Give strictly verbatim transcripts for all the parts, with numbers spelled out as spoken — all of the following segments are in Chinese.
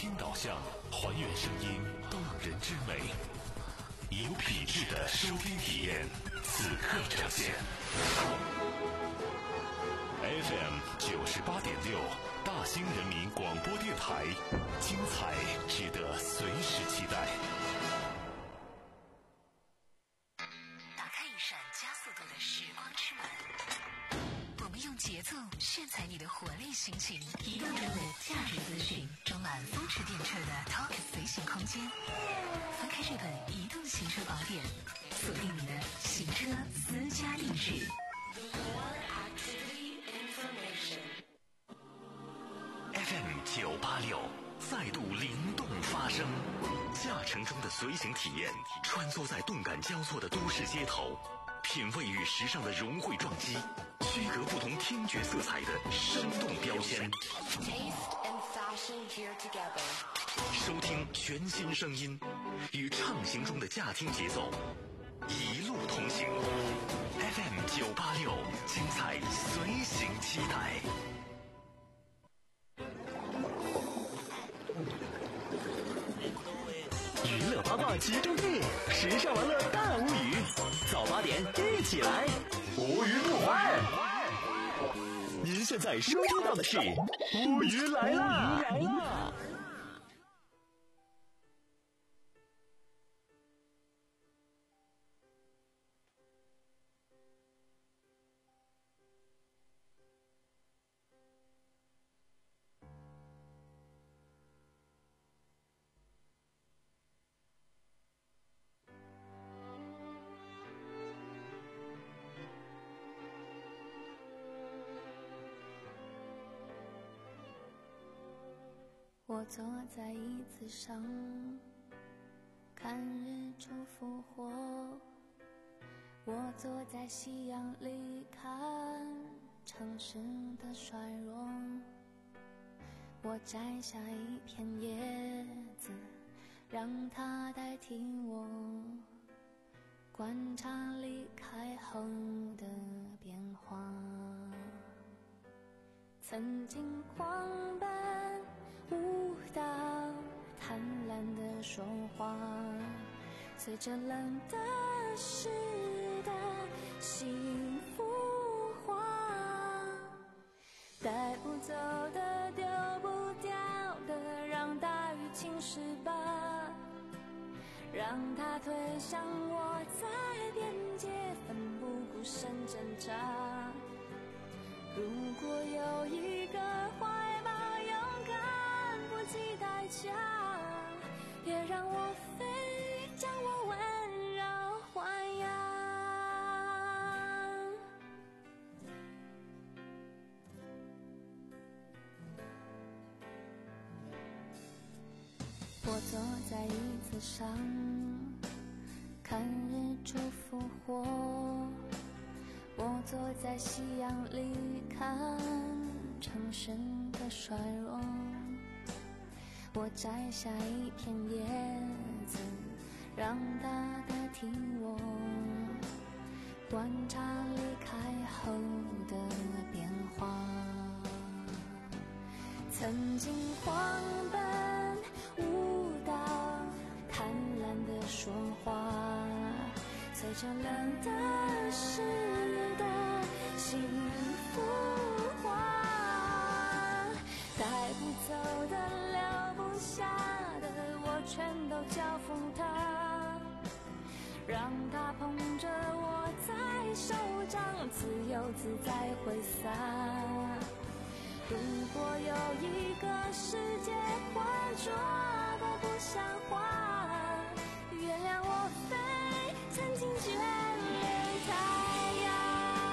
听导向，还原声音动人之美，有品质的收听体验，此刻呈现。F M 九十八点六，大兴人民广播电台，精彩值得随时期待。 打开一扇加速度的时光之门，我们用节奏炫彩你的活力心情，移动中的价值资讯，装满风驰电掣的 Talk 随行空间。翻开这本移动行车宝典，锁定你的行车私家地址。 F M 九八六再度灵动发声，驾乘中的随行体验，穿梭在动感交错的都市街头，品味与时尚的融汇撞击，区隔不同听觉色彩的生动标签。收听全新声音，与畅行中的驾听节奏，一路同行。F M 九八六，精彩随行期待。 娱乐八卦集中地，时尚玩乐大无语，早八点一起来，无语不欢。您现在收听到的是无语来啦！ 我坐在椅子上，看日出复活。我坐在夕阳里，看城市的衰弱。我摘下一片叶子，让它代替我，观察离开后的变化。曾经狂奔舞蹈，贪婪的说话，随着冷的湿的幸福化，带不走的丢不掉的，让大雨侵蚀吧，让它推向我在边界奋不顾身挣扎。如果有一个怀抱勇敢不计代价，也让我飞，将我温柔豢养。我坐在椅子上，看日出复活。我坐在夕阳里，看城市的衰弱。我摘下一片叶子，让它代替我，观察离开后的变化。曾经狂奔舞蹈，贪婪的说话，随着冷的湿的幸福化，带不走的留不下的，我全都交付他，让他捧着我在手掌，自由自在挥洒。如果有一个世界浑浊的不像话，原谅我飞，曾经眷恋太阳。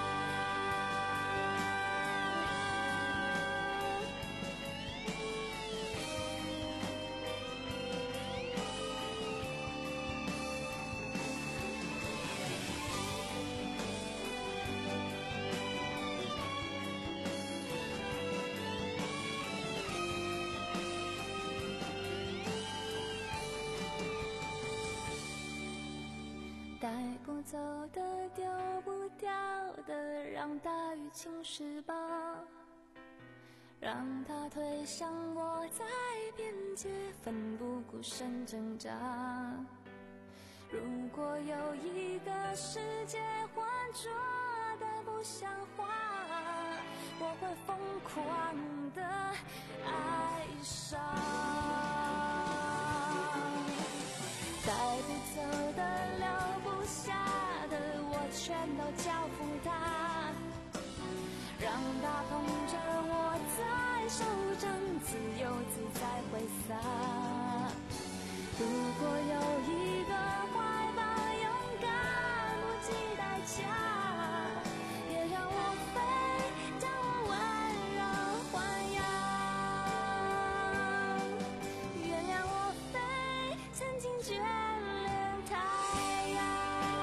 带不走的丢不掉的，让大雨侵蚀吧， 让它推向我在边界，奋不顾身挣扎。如果有一个世界浑浊的不像话，我会疯狂的爱上。带不走的留不下的，我全都交付他，让它捧着我在手掌自由自在挥洒。如果有一个怀抱勇敢不计代价，别让我飞，将我温柔豢养，原谅我飞，曾经眷恋太阳。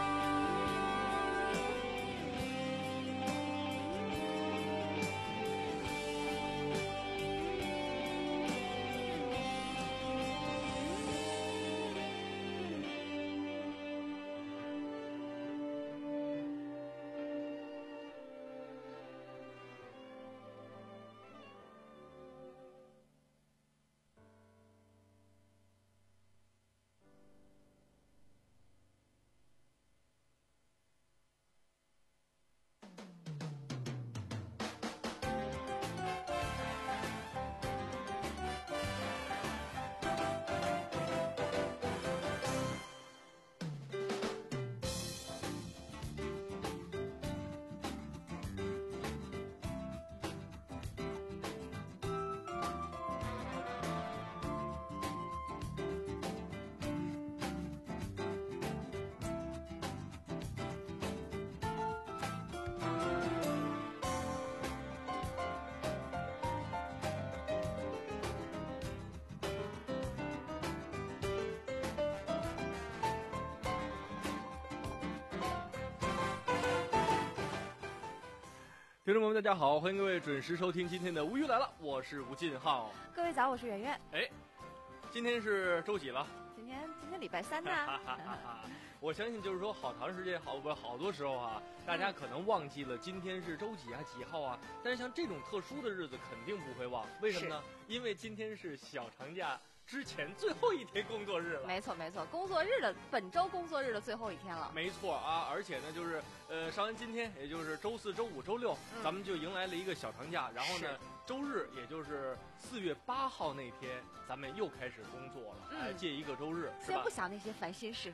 听众朋友们，大家好，欢迎各位准时收听今天的《无语来了》，我是吴进浩。 各位早，我是圆圆。 哎，今天是周几了？ 今天今天礼拜三呐。 我相信就是说，好长时间，好不好多时候啊，大家可能忘记了今天是周几啊，几号啊。但是像这种特殊的日子，肯定不会忘。为什么呢？因为今天是小长假之前最后一天工作日了。 没错没错，工作日的本周工作日的最后一天了。 没错啊，而且呢，就是呃，上完今天，也就是周四周五周六、嗯、咱们就迎来了一个小长假，然后呢周日也就是四月八号那天咱们又开始工作了，嗯、哎，借一个周日是吧？ 先不想那些烦心事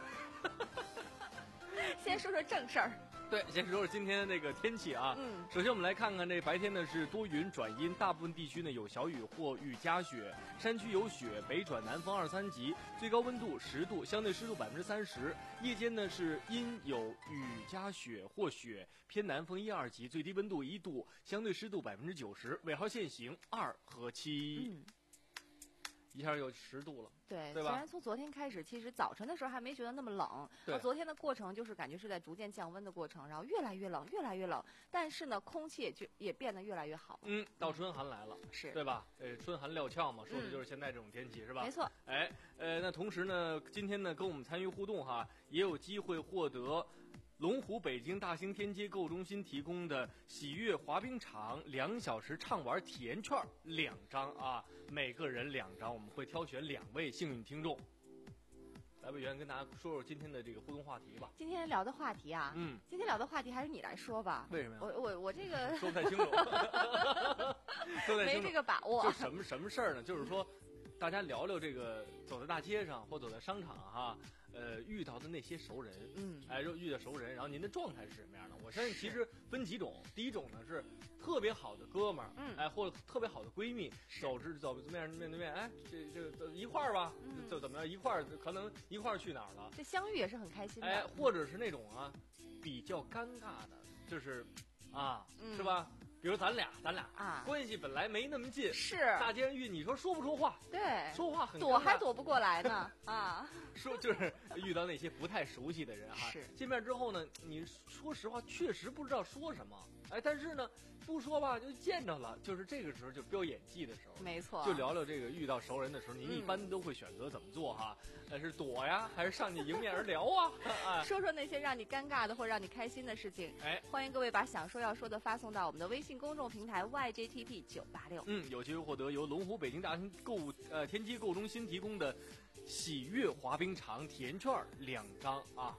先说说正事儿。 对，先说说今天的那个天气啊。 嗯， 首先我们来看看这白天呢是多云转阴，大部分地区呢有小雨或雨夹雪，山区有雪，北转南风二三级，最高温度十度，相对湿度百分之三十。夜间呢是阴有雨夹雪或雪，偏南风一二级，最低温度一度，相对湿度百分之九十，尾号限行二和七。 嗯。 一下有十度了， 对， 对吧？ 虽然从昨天开始，其实早晨的时候还没觉得那么冷， 对， 昨天的过程就是感觉是在逐渐降温的过程，然后越来越冷，越来越冷，但是呢，空气也就也变得越来越好。 嗯，到春寒来了， 是对吧？呃，春寒料峭嘛，说的就是现在这种天气，嗯、是吧？ 没错。 哎，呃，那同时呢，今天呢，跟我们参与互动哈，也有机会获得龙湖北京大兴天街购物中心提供的喜悦滑冰场两小时畅玩体验券两张啊，每个人两张，我们会挑选两位幸运听众。来吧，圆跟大家说说今天的这个互动话题吧。 今天聊的话题啊， 嗯， 今天聊的话题还是你来说吧。 为什么呀？ 我我我这个说不太清楚，说不太清楚， 没这个把握。 就什么什么事儿呢？就是说，大家聊聊这个走在大街上或走在商场哈，呃，遇到的那些熟人， 嗯， 哎，就遇到熟人，然后您的状态是什么样的？我相信其实分几种，第一种呢是特别好的哥们儿， 嗯， 哎，或者特别好的闺蜜，走着走面面对面，哎，这这个一块儿吧， 嗯、 就怎么样一块儿，可能一块儿去哪儿了？ 这相遇也是很开心的， 哎，或者是那种啊比较尴尬的，就是啊， 嗯、 是吧？比如咱俩，咱俩啊， 关系本来没那么近， 是大街上遇，你说说不出话， 对， 说话很躲还躲不过来呢啊！ 说就是遇到那些不太熟悉的人哈， 是见面之后呢，你说实话确实不知道说什么，哎，但是呢不说吧就见着了，就是这个时候就飙演技的时候， 没错， 就聊聊这个遇到熟人的时候，您一般都会选择怎么做哈？呃、嗯，是躲呀，还是上去迎面而聊啊？啊说说那些让你尴尬的或让你开心的事情， 哎， 欢迎各位把想说要说的发送到我们的微信信公众平台 Y J T P 九八六。 嗯，有机会获得由龙湖北京大型购物呃天机购物中心提供的喜悦滑冰场体验券两张啊。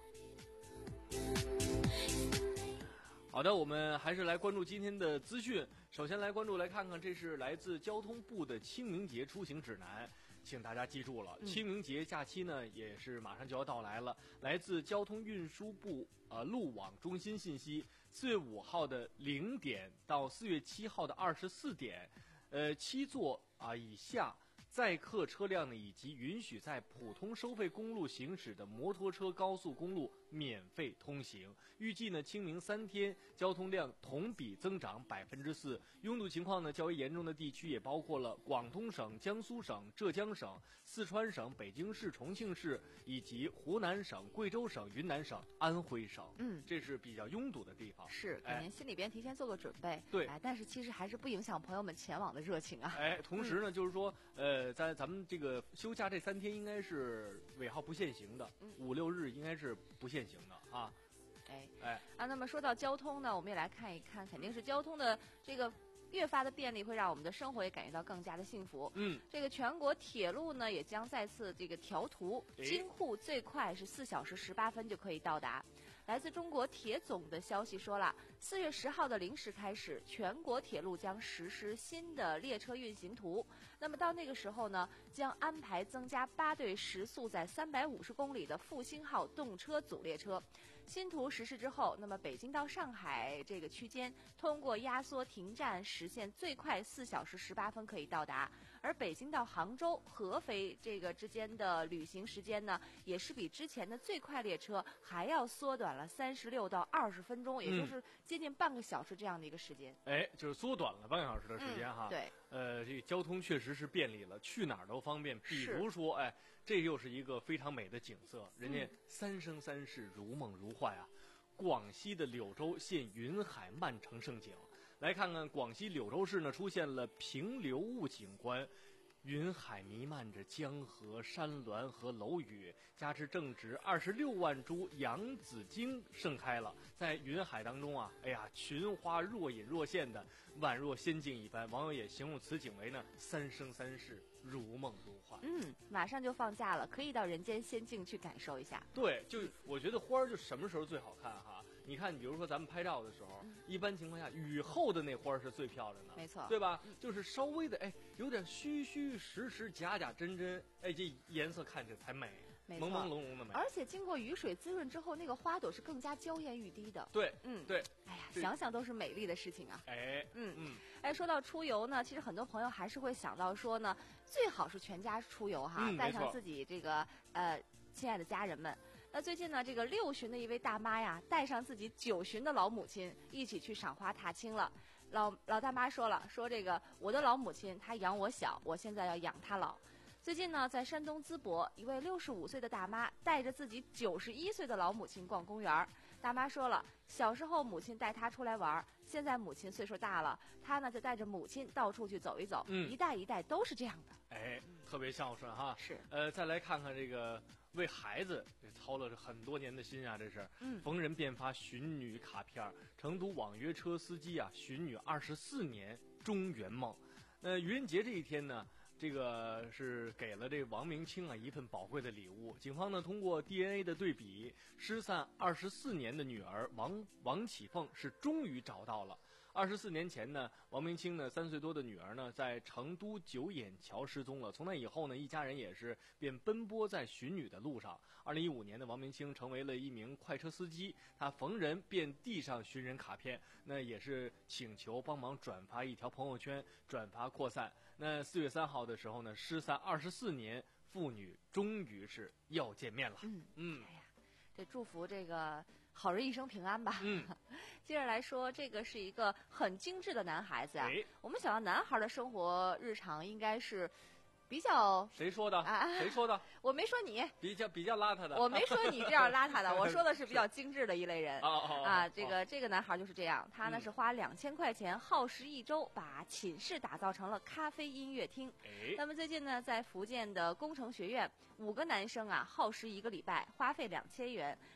好的，我们还是来关注今天的资讯。首先来关注来看看，这是来自交通部的清明节出行指南。请大家记住了，清明节假期呢也是马上就要到来了。来自交通运输部呃路网中心信息，四月五号的零点到四月七号的二十四点，呃七座啊以下载客车辆呢，以及允许在普通收费公路行驶的摩托车高速公路免费通行。预计呢，清明三天交通量同比增长百分之四。拥堵情况呢较为严重的地区也包括了广东省、江苏省、浙江省、四川省、北京市、重庆市以及湖南省、贵州省、云南省、安徽省。 嗯， 这是比较拥堵的地方。 是，给您心里边提前做个准备。 对， 哎，但是其实还是不影响朋友们前往的热情啊。 哎，同时呢，嗯、就是说，呃，在咱们这个休假这三天应该是尾号不限行的， 嗯、 五六日应该是不限行的啊。 哎哎啊，那么说到交通呢，我们也来看一看，肯定是交通的这个越发的便利，会让我们的生活也感觉到更加的幸福。 嗯， 这个全国铁路呢也将再次这个调图，京沪最快是四小时十八分就可以到达。来自中国铁总的消息说了，四月十号的零时开始，全国铁路将实施新的列车运行图。那么到那个时候呢，将安排增加八对时速在三百五十公里的复兴号动车组列车。新图实施之后，那么北京到上海这个区间通过压缩停站，实现最快四小时十八分可以到达。而北京到杭州、合肥这个之间的旅行时间呢，也是比之前的最快列车还要缩短了三十六到二十分钟，也就是接近半个小时这样的一个时间。 哎，就是缩短了半个小时的时间哈。 嗯、对， 呃，这个交通确实是便利了，去哪儿都方便。比如说，哎，这又是一个非常美的景色，人家三生三世如梦如幻啊。广西的柳州现云海漫城盛景。来看看广西柳州市呢，出现了平流雾景观，云海弥漫着江河、山峦和楼宇，加之正值二十六万株洋紫荆盛开了，在云海当中啊，哎呀，群花若隐若现的，宛若仙境一般。网友也形容此景为呢三生三世，如梦如幻。 嗯，马上就放假了，可以到人间仙境去感受一下。 对，就我觉得花儿就什么时候最好看哈？你看，你比如说咱们拍照的时候，嗯、一般情况下雨后的那花儿是最漂亮的， 没错， 对吧？嗯、就是稍微的哎，有点虚虚实实、假假真真，哎，这颜色看着才美，朦朦胧胧的美。 而且经过雨水滋润之后，那个花朵是更加娇艳欲滴的。 对， 嗯， 对。 哎呀，想想都是美丽的事情啊。 哎， 嗯嗯，哎，说到出游呢，其实很多朋友还是会想到说呢，最好是全家出游哈， 嗯、 带上自己这个呃亲爱的家人们。那最近呢，这个六旬的一位大妈呀，带上自己九旬的老母亲一起去赏花踏青了。老老大妈说了，说这个我的老母亲她养我小，我现在要养她老。最近呢，在山东淄博，一位六十五岁的大妈带着自己九十一岁的老母亲逛公园。大妈说了，小时候母亲带她出来玩，现在母亲岁数大了，她呢就带着母亲到处去走一走。 嗯， 一代一代都是这样的。 哎，特别孝顺哈。 是。 呃，再来看看这个为孩子操了很多年的心啊，这是。 嗯。 逢人便发寻女卡片，成都网约车司机啊，寻女二十四年终圆梦。那愚人节这一天呢？这个是给了这王明清啊一份宝贵的礼物。警方呢通过 D N A 的对比，失散二十四年的女儿王王启凤是终于找到了。二十四年前呢，王明清呢三岁多的女儿呢在成都九眼桥失踪了。从那以后呢，一家人也是便奔波在寻女的路上。二零一五年的王明清成为了一名快车司机，他逢人便递上寻人卡片，那也是请求帮忙转发一条朋友圈，转发扩散。那四月三号的时候呢，失散二十四年，父女终于是要见面了。 嗯嗯， 哎呀，这祝福这个好人一生平安吧。 嗯， 接着来说，这个是一个很精致的男孩子啊。 哎、 我们想到男孩的生活日常应该是比较…… 谁说的？ 啊、 谁说的？ 我没说你， 比较比较邋遢的。 我没说你这样邋遢的，我说的是比较精致的一类人。 哦哦啊，这个这个男孩就是这样，他呢、 嗯、 是花两千块钱，耗时一周，把寝室打造成了咖啡音乐厅。 哎， 那么最近呢，在福建的工程学院，五个男生啊，耗时一个礼拜，花费两千元，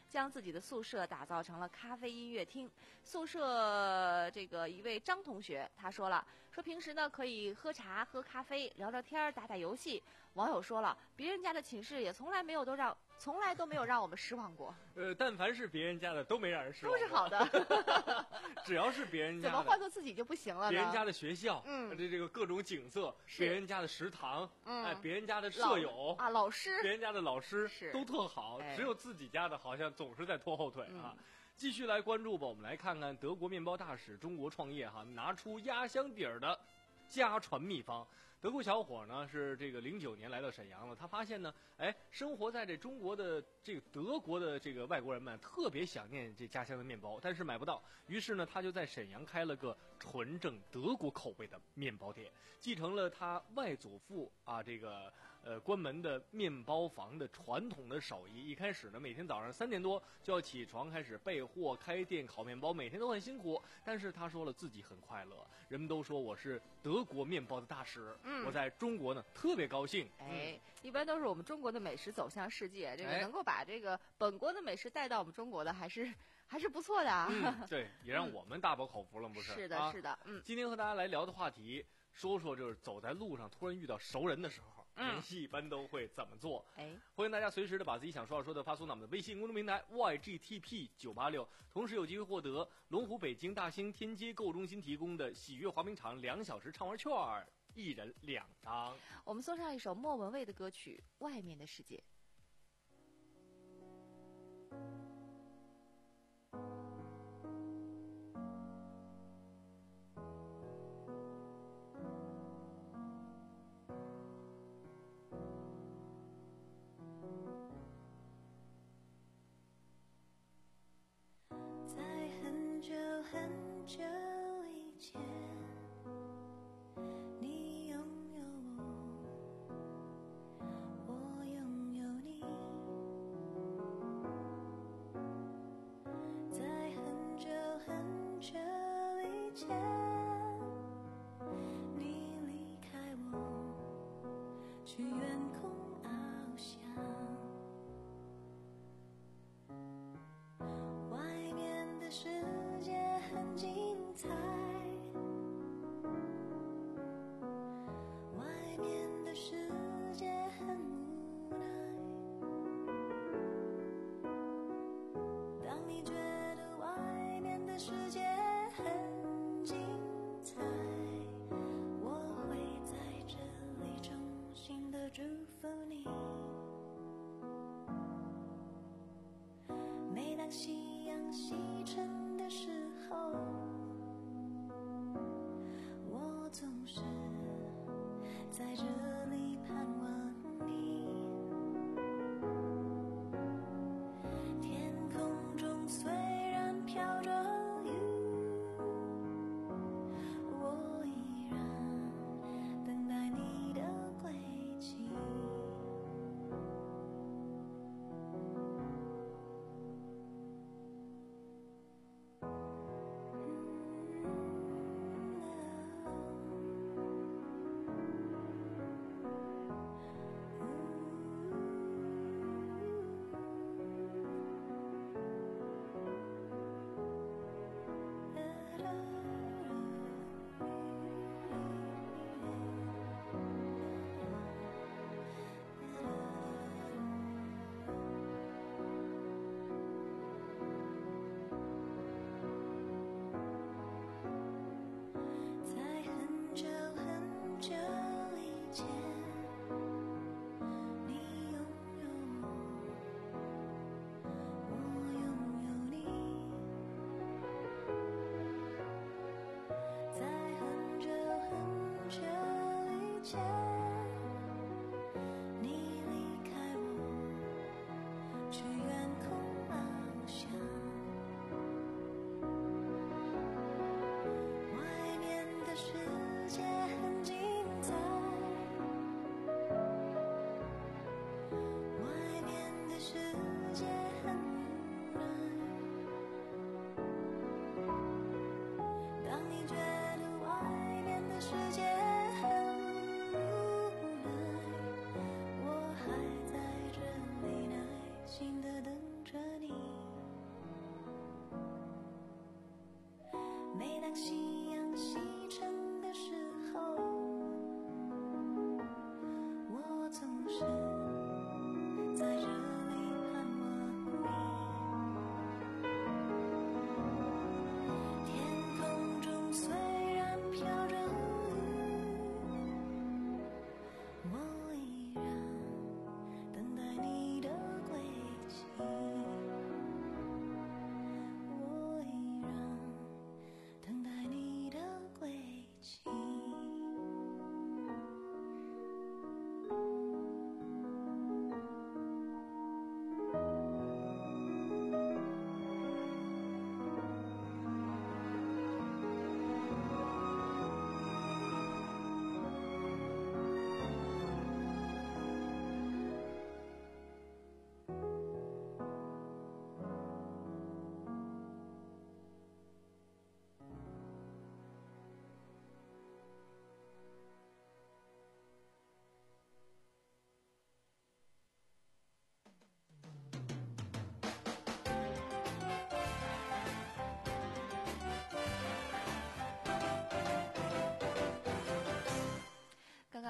将自己的宿舍打造成了咖啡音乐厅。宿舍这个一位张同学他说了，说平时呢可以喝茶、喝咖啡、聊聊天、打打游戏。网友说了，别人家的寝室也从来没有都让，从来都没有让我们失望过。 呃，但凡是别人家的都没让人失望， 都是好的。 只要是别人家的， 怎么换做自己就不行了呢？ 别人家的学校， 嗯， 这这个各种景色，别人家的食堂， 嗯， 哎，别人家的舍友啊，老师， 别人家的老师是都特好， 哎、 只有自己家的好像总是在拖后腿啊。 嗯， 继续来关注吧，我们来看看德国面包大使中国创业哈，拿出压箱底儿的家传秘方。德国小伙呢是这个零九年来到沈阳了，他发现呢，哎，生活在这中国的这个德国的这个外国人们特别想念这家乡的面包，但是买不到，于是呢他就在沈阳开了个纯正德国口味的面包店，继承了他外祖父啊这个呃关门的面包房的传统的手艺。一开始呢，每天早上三点多就要起床开始备货、开店、烤面包，每天都很辛苦，但是他说了自己很快乐。人们都说我是德国面包的大使。 嗯， 我在中国呢特别高兴。 哎，一般都是我们中国的美食走向世界，这个能够把这个本国的美食带到我们中国的，还是还是不错的啊。 嗯，对，也让我们大饱口福了，不是？ 是的， 啊、 是的。嗯， 今天和大家来聊的话题，说说就是走在路上突然遇到熟人的时候， 嗯， 人一般都会怎么做？ 哎， 欢迎大家随时的把自己想说的说的发送到我们的微信公众平台 Y G T P 九八六，同时有机会获得龙湖北京大兴天街购物中心提供的喜悦滑冰场两小时畅玩券。一人两张。 我们送上一首莫文蔚的歌曲《外面的世界》。 在很久很久以前，你拥有我，我拥有你。在很久很久以前，你离开我，去远空翱翔。外面的世界很精彩，外面的世界很无奈。当你觉得外面的世界很精彩，我会在这里衷心的祝福你。每当夕阳西沉的时候，我总是在这里盼望你。天空中虽然飘着雨，我依然等待你的归期。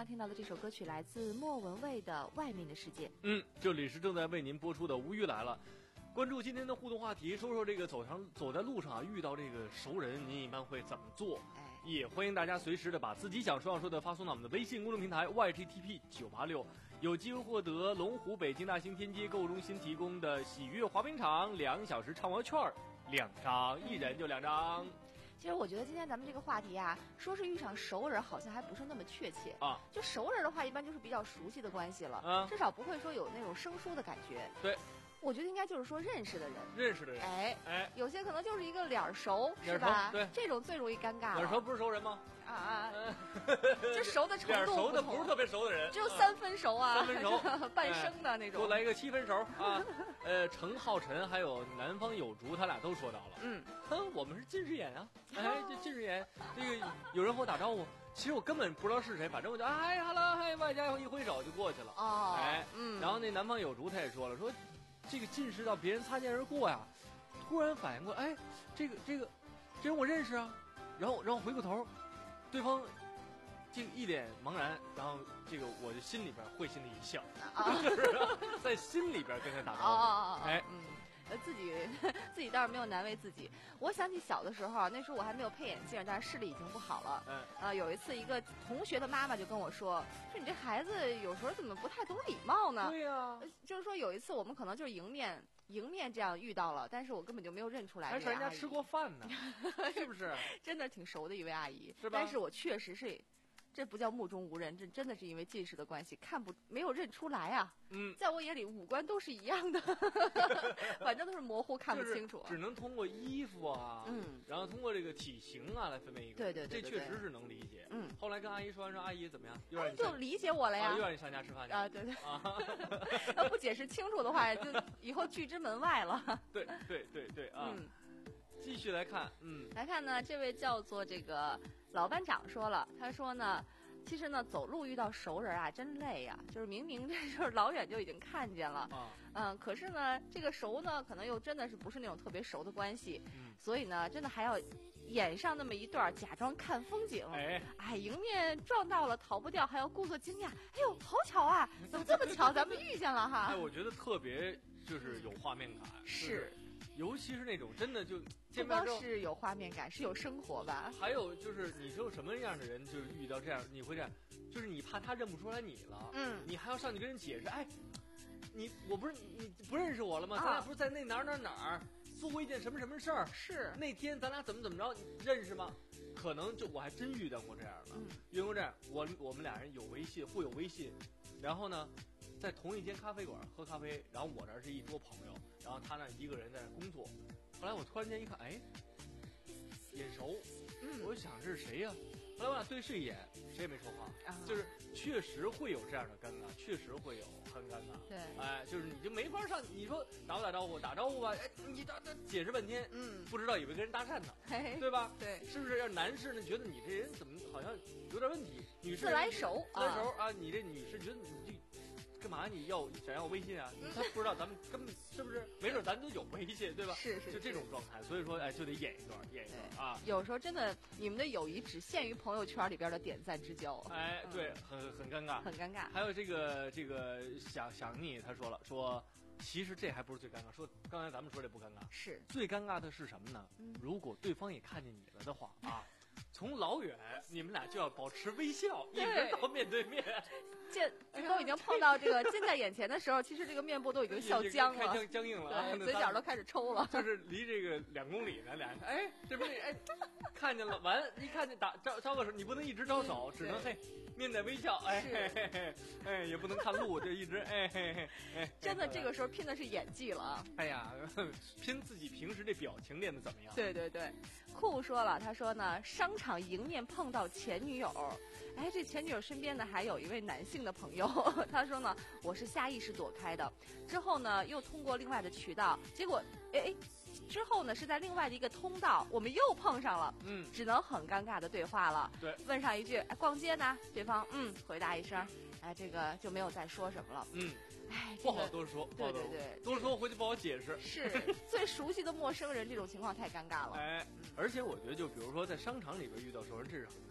听到的这首歌曲来自莫文蔚的《外面的世界》。 嗯，这里是正在为您播出的无语来了。关注今天的互动话题，说说这个走上走在路上啊，遇到这个熟人，您一般会怎么做？ 哎， 也欢迎大家随时的把自己想说想说的发送到我们的微信公众平台 Y G T P 九八六，有机会获得龙湖北京大兴天街购物中心提供的喜悦滑冰场两小时畅玩券两张，一人就两张。 其实我觉得今天咱们这个话题啊，说是遇上熟人，好像还不是那么确切啊。 就熟人的话，一般就是比较熟悉的关系了， 啊、 至少不会说有那种生疏的感觉。 对。 我觉得应该就是说认识的人， 认识的人， 哎哎， 有些可能就是一个脸熟， 脸熟是吧？ 对， 这种最容易尴尬了。 脸熟不是熟人吗？ 啊啊，就熟的程度脸熟的不是特别熟的人， 只有三分熟啊， 三分熟， 半生的那种。 给我来一个七分熟啊！呃，程浩辰还有南方有竹，他俩都说到了， 嗯， 哼，我们是近视眼啊，哎，这近视眼，这个有人和我打招呼。其实我根本不知道是谁，反正我就哎哈喽，嗨，外加一挥手就过去了。 哦， 哎， 嗯， 然后那南方有竹他也说了，说这个近视到别人擦肩而过呀，突然反应过，哎，这个这个这人我认识啊，然后然后回过头，对方这个一脸茫然，然后这个我就心里边会心的一笑， 啊、 就是在心里边跟他打招呼， 哦、 哎， 嗯。呃，自己自己倒是没有难为自己。我想起小的时候，那时候我还没有配眼镜，但是视力已经不好了。 嗯。 呃，有一次一个同学的妈妈就跟我说：“说你这孩子有时候怎么不太懂礼貌呢？” 对呀、啊。 就是说有一次我们可能就是迎面迎面这样遇到了，但是我根本就没有认出来。 还是人家吃过饭呢，是不是？ 真的挺熟的一位阿姨， 是吧？ 但是我确实是。这不叫目中无人，这真的是因为近视的关系，看不没有认出来啊。 嗯， 在我眼里五官都是一样的，反正都是模糊，看不清楚。 就是、只能通过衣服啊， 嗯， 然后通过这个体型啊来分辨一个。 对对 对, 对, 对, 对, 对，这确实是能理解。 嗯， 后来跟阿姨说完，说阿姨怎么样？又让你就理解我了呀， 啊、又让你上家吃饭去啊，对对啊。 要不解释清楚的话，就以后拒之门外了。 对对对对啊。 嗯， 继续来看，嗯， 来看呢，这位叫做这个老班长说了，他说呢。其实呢，走路遇到熟人啊，真累呀、啊。就是明明这就是老远就已经看见了， 啊、 嗯，可是呢，这个熟呢，可能又真的是不是那种特别熟的关系， 嗯， 所以呢，真的还要演上那么一段，假装看风景。 哎， 哎，迎面撞到了，逃不掉，还要故作惊讶。哎呦，好巧啊，怎么这么巧，咱们遇见了哈？ 哎，我觉得特别就是有画面感， 是。 就是尤其是那种真的就不光是有画面感，是有生活吧。 还有就是你说什么样的人，就是遇到这样你会这样，就是你怕他认不出来你了， 嗯， 你还要上去跟人解释，哎，你我不是你不认识我了吗？ 啊、 咱俩不是在那哪儿哪儿哪儿做过一件什么什么事儿？ 是那天咱俩怎么怎么着认识吗？可能就我还真遇到过这样的， 嗯， 遇到过这样，我我们俩人有微信，互有微信，然后呢，在同一间咖啡馆喝咖啡，然后我这儿是一桌朋友，然后他那一个人在那工作。后来我突然间一看，哎，眼熟， 嗯， 我就想这是谁呀、啊？后来我俩对视一眼，谁也没说话， 啊、 就是确实会有这样的尴尬，确实会有很尴尬。 对， 哎，就是你就没法上，你说打不打招呼？打招呼吧，哎，你打打解释半天， 嗯， 不知道以为跟人搭讪呢， 嘿对吧？ 对， 是不是？要男士呢，觉得你这人怎么好像有点问题？女士自来熟， 自来熟啊！你这女士觉得你这。干嘛你要想要微信啊？他不知道咱们根本是不是？没准咱都有微信，对吧？ 是是， 就这种状态，所以说哎，就得演一段，演一段啊。 有时候真的，你们的友谊只限于朋友圈里边的点赞之交。 哎，对，很很尴尬， 很尴尬。 还有这个这个想想你，他说了说，其实这还不是最尴尬，说刚才咱们说这不尴尬， 是最尴尬的是什么呢？ 嗯、 如果对方也看见你了的话啊。从老远，你们俩就要保持微笑，一直到面对面。 见都已经碰到这个近在眼前的时候，其实这个面部都已经笑僵了， 僵僵硬了， 对，嘴角都开始抽了。 就是离这个两公里呢，俩人哎，这不是哎，看见了，完一看见打招招个手，你不能一直招手，只能嘿面带微笑，哎嘿嘿哎，也不能看路，就一直哎嘿嘿哎。 真的，这个时候拼的是演技了啊！ 哎呀，拼自己平时这表情练的怎么样？ 对对对，酷说了，他说呢，商场迎面碰到前女友，哎，这前女友身边呢还有一位男性的朋友，他说呢，我是下意识躲开的，之后呢又通过另外的渠道，结果哎哎，之后呢是在另外的一个通道，我们又碰上了， 嗯， 只能很尴尬的对话了。 对， 问上一句，哎，逛街呢？对方嗯回答一声，哎，这个就没有再说什么了。 嗯， 哎， 不好多说， 对对对， 多说回去不好解释。 是最熟悉的陌生人，这种情况太尴尬了。 哎，而且我觉得，就比如说在商场里边遇到熟人，这是很尴尬的。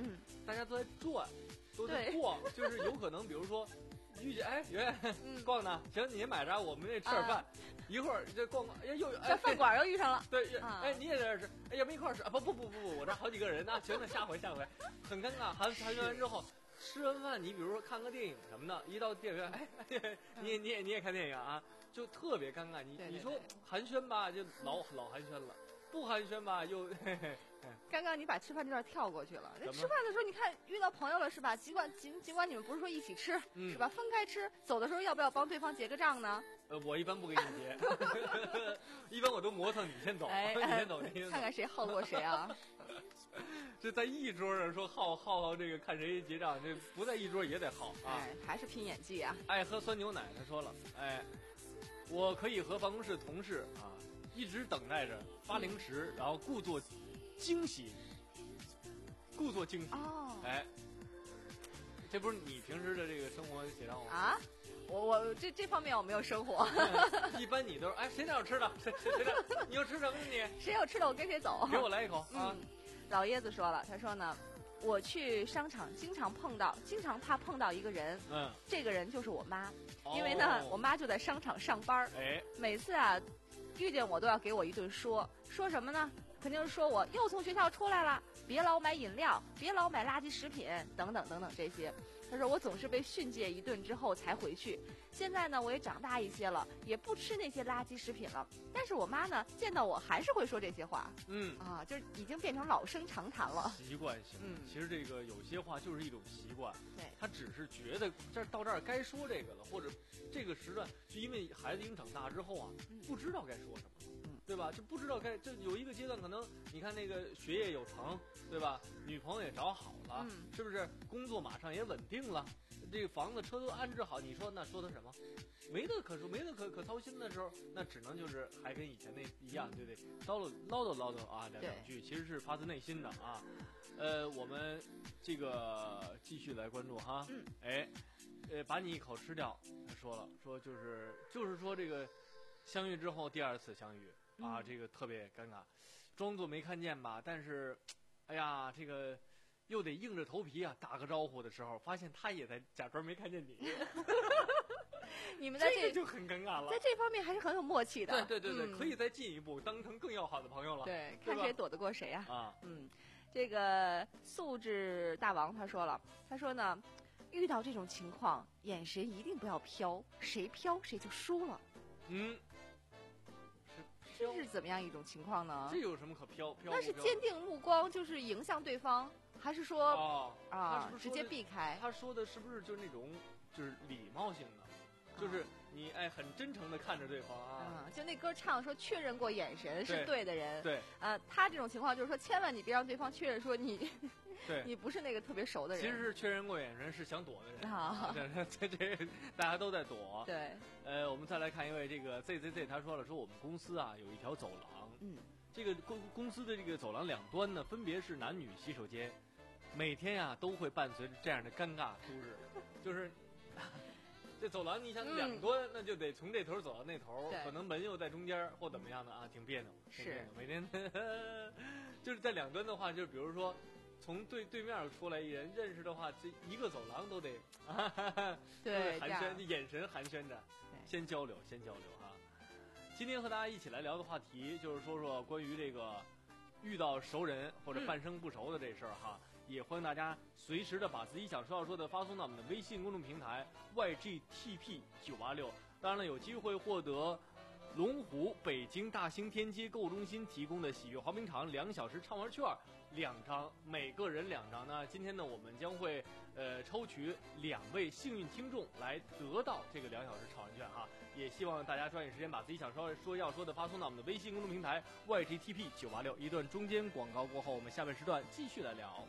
嗯， 大家都在转，都在逛，就是有可能，比如说。遇见哎，圆圆、嗯、逛呢，行，你买啥？我们这吃点饭，啊、一会儿这逛逛，哎又哎，饭馆又遇上了， 对，啊、哎你也在这吃，哎要不一块吃啊？不不不不不，我这好几个人呢，行，那下回下回，很尴尬。寒寒暄完之后，吃完饭，你比如说看个电影什么的，一到电影院，哎，哎你也你也你也看电影啊，就特别尴尬。你对对对， 你说寒暄吧，就老老寒暄了；不寒暄吧，又。嘿嘿刚刚你把吃饭这段跳过去了。吃饭的时候，你看遇到朋友了是吧？尽管尽尽管你们不是说一起吃，嗯、是吧？分开吃，走的时候要不要帮对方结个账呢？ 呃，我一般不给你结，一般我都磨蹭你先走， 哎、 你先走，你先走， 看看谁耗过谁啊？ 这在一桌上说耗耗耗这个看谁结账，这不在一桌也得耗啊、 哎，还是拼演技啊！ 爱喝酸牛奶，他说了，哎，我可以和办公室同事啊一直等待着发零食，嗯、然后故作。惊喜，故作惊喜哦！ 哎，这不是你平时的这个生活写照吗？ 啊，我我这这方面我没有生活。 一般你都是哎，谁哪有吃的？谁谁谁的？你有吃什么你？ 谁有吃的我跟谁走。 给我来一口啊！ 嗯、老爷子说了，他说呢，我去商场经常碰到，经常怕碰到一个人，嗯，这个人就是我妈， 哦、 因为呢，我妈就在商场上班， 哎， 每次啊遇见我都要给我一顿说，说什么呢？肯定是说我又从学校出来了，别老买饮料，别老买垃圾食品，等等等等这些。他说我总是被训诫一顿之后才回去。现在呢，我也长大一些了，也不吃那些垃圾食品了。但是我妈呢，见到我还是会说这些话。 嗯啊，就是已经变成老生常谈了。 习惯性。 嗯， 其实这个有些话就是一种习惯。 对， 他只是觉得这到这儿该说这个了，或者这个时段，就因为孩子已经长大之后啊，嗯、不知道该说什么。对吧？就不知道该，就有一个阶段，可能你看那个学业有成，对吧？女朋友也找好了， 嗯、 是不是？工作马上也稳定了，这个房子车都安置好，你说那说他什么？没得可说，没得可可操心的时候，那只能就是还跟以前那一样，对不对？叨唠唠叨唠叨啊，两两句，其实是发自内心的啊。呃，我们这个继续来关注哈， 嗯， 哎，呃，把你一口吃掉，他说了，说就是就是说这个相遇之后第二次相遇。啊，这个特别尴尬，装作没看见吧，但是，哎呀，这个又得硬着头皮啊打个招呼的时候，发现他也在假装没看见你。 你们在这, 这个就很尴尬了， 在这方面还是很有默契的。 对对对对， 嗯、 可以再进一步，当成更要好的朋友了。 对，看谁躲得过谁啊！ 啊， 嗯，这个素质大王他说了，他说呢，遇到这种情况，眼神一定不要飘，谁飘谁就输了。 嗯。 这是怎么样一种情况呢？ 这有什么可飘飘？ 那是坚定目光，就是迎向对方，还是说、 哦、 啊是是直接避开？ 他说的是不是就是那种就是礼貌性的，就是你哎很真诚的看着对方啊？ 嗯，就那歌唱说确认过眼神是对的人。 对。 啊，他这种情况就是说，千万你别让对方确认说你。 对， 你不是那个特别熟的人， 其实是确认过眼神，是想躲的人啊。 这这大家都在躲。 对， 呃，我们再来看一位这个 Z Z Z， 他说了，说我们公司啊有一条走廊， 嗯， 这个公公司的这个走廊两端呢，分别是男女洗手间，每天呀、啊、都会伴随着这样的尴尬度日，就是这走廊你想两端，嗯、那就得从这头走到那头，可能门又在中间或怎么样的啊，挺别扭，挺别扭。每天就是在两端的话，就比如说。从对对面出来一人认识的话，这一个走廊都得，啊、哈哈对， 寒暄，眼神寒暄着，先交流，先交流哈。今天和大家一起来聊的话题就是说说关于这个遇到熟人或者半生不熟的这事儿哈，嗯、也欢迎大家随时的把自己想说要说的发送到我们的微信公众平台 Y G T P 九八六。当然了，有机会获得龙湖北京大兴天街购物中心提供的喜悦滑冰场两小时畅玩券两张，每个人两张呢。今天呢，我们将会呃抽取两位幸运听众来得到这个两小时畅玩券哈。也希望大家抓紧时间把自己想说说要说的发送到我们的微信公众平台 Y G T P 九八六。一段中间广告过后，我们下半时段继续来聊。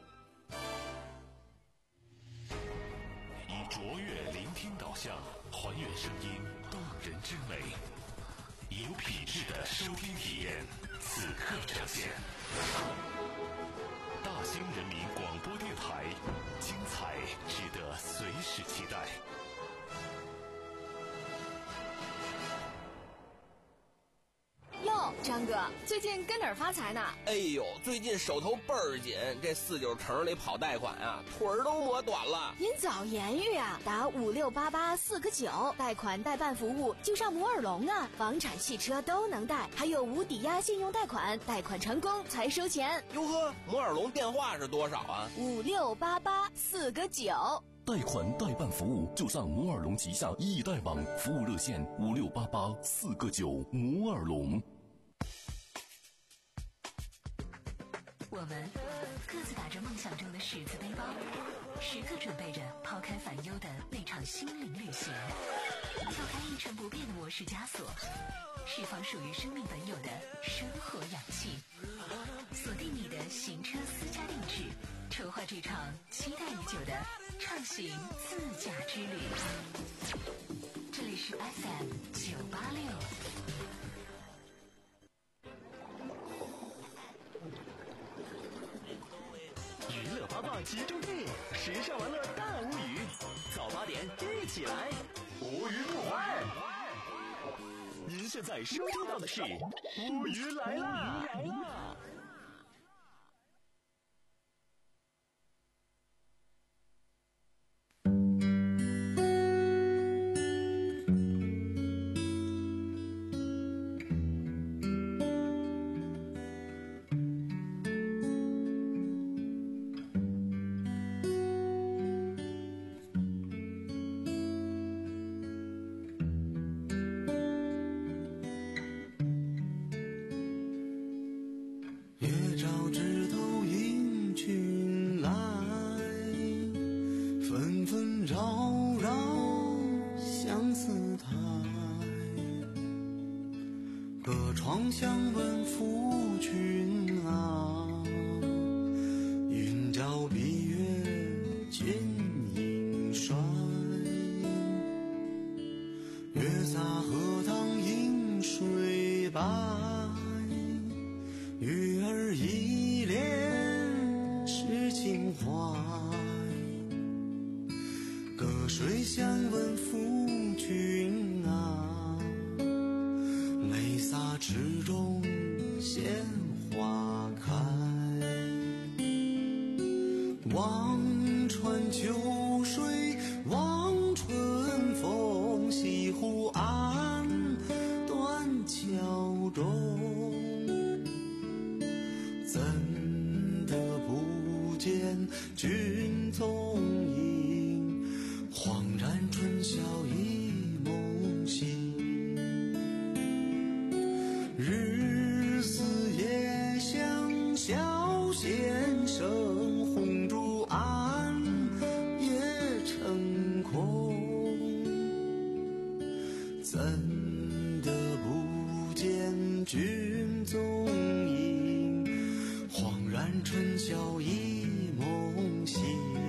以卓越聆听导向，还原声音动人之美，以有品质的收听体验，此刻呈现。大兴人民广播电台，精彩值得随时期待。 哟， 张哥，最近跟哪儿发财呢？ 哎呦，最近手头倍儿紧，这四九城里跑贷款啊，腿儿都磨短了。 您早言语啊，打五六八八四个九，贷款代办服务就上摩尔龙啊，房产、汽车都能贷，还有无抵押信用贷款，贷款成功才收钱。 哟呵，摩尔龙电话是多少啊？ 五六八八四个九。 贷款代办服务就上摩尔龙旗下易贷网，服务热线五六八八四个九，摩尔龙。 我们各自打着梦想中的十字背包，时刻准备着抛开烦忧的那场心灵旅行，跳开一成不变的模式枷锁，释放属于生命本有的生活氧气，锁定你的行车私家定制，筹划这场期待已久的畅行自驾之旅。这里是 F M 九八六。 娱乐八卦集中地，时尚玩乐大无语，早八点一起来，无语不坏。您现在收听到的是无语来啦！ 窗相问夫君啊，云娇闭月见影衰。月洒荷塘映水白，鱼儿一帘痴情怀。隔水相问夫君啊，泪洒池中鲜花开。望穿秋水望春风，西湖岸断桥中。怎得不见君踪影，恍然春宵一梦醒。日思夜想小先生，红烛暗夜成空。怎得不见君踪影，恍然春宵一梦醒。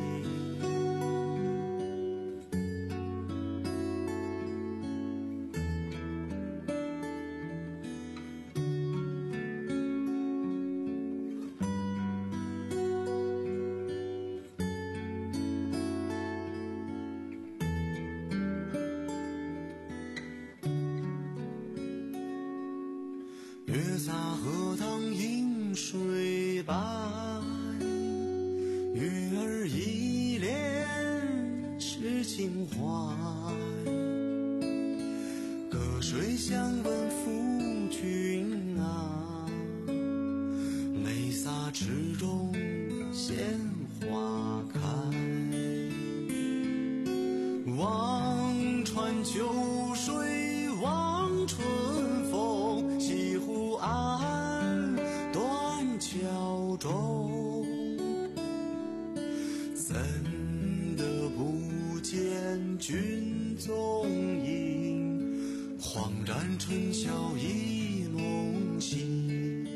月洒荷塘映水白，鱼儿一帘痴情怀。隔水相问夫君啊，泪洒池中鲜花开。望穿秋水望春风，西湖岸断桥中。怎得不见君踪影，恍然春宵一梦醒。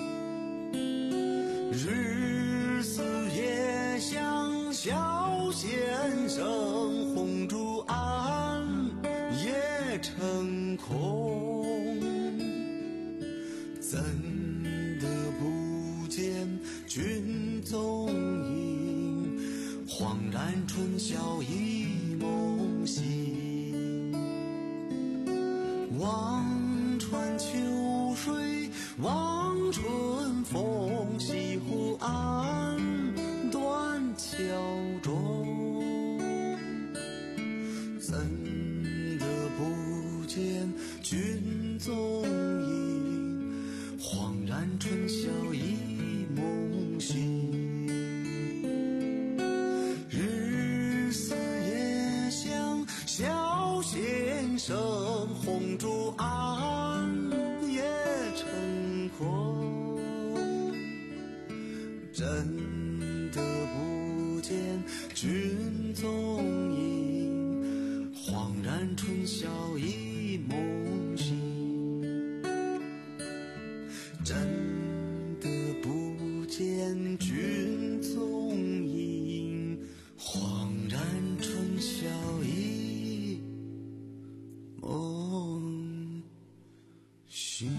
日思夜想小先生，红烛暗夜成空。怎得不见君踪影，恍然春宵一梦醒。望穿秋水望春风西湖岸，断桥中，怎的不见君踪影？恍然春宵一梦醒。日思夜想小先生，红烛暗夜成空。真的不见君踪影，恍然春宵一梦醒。真的不见君踪影，恍然春宵一梦醒。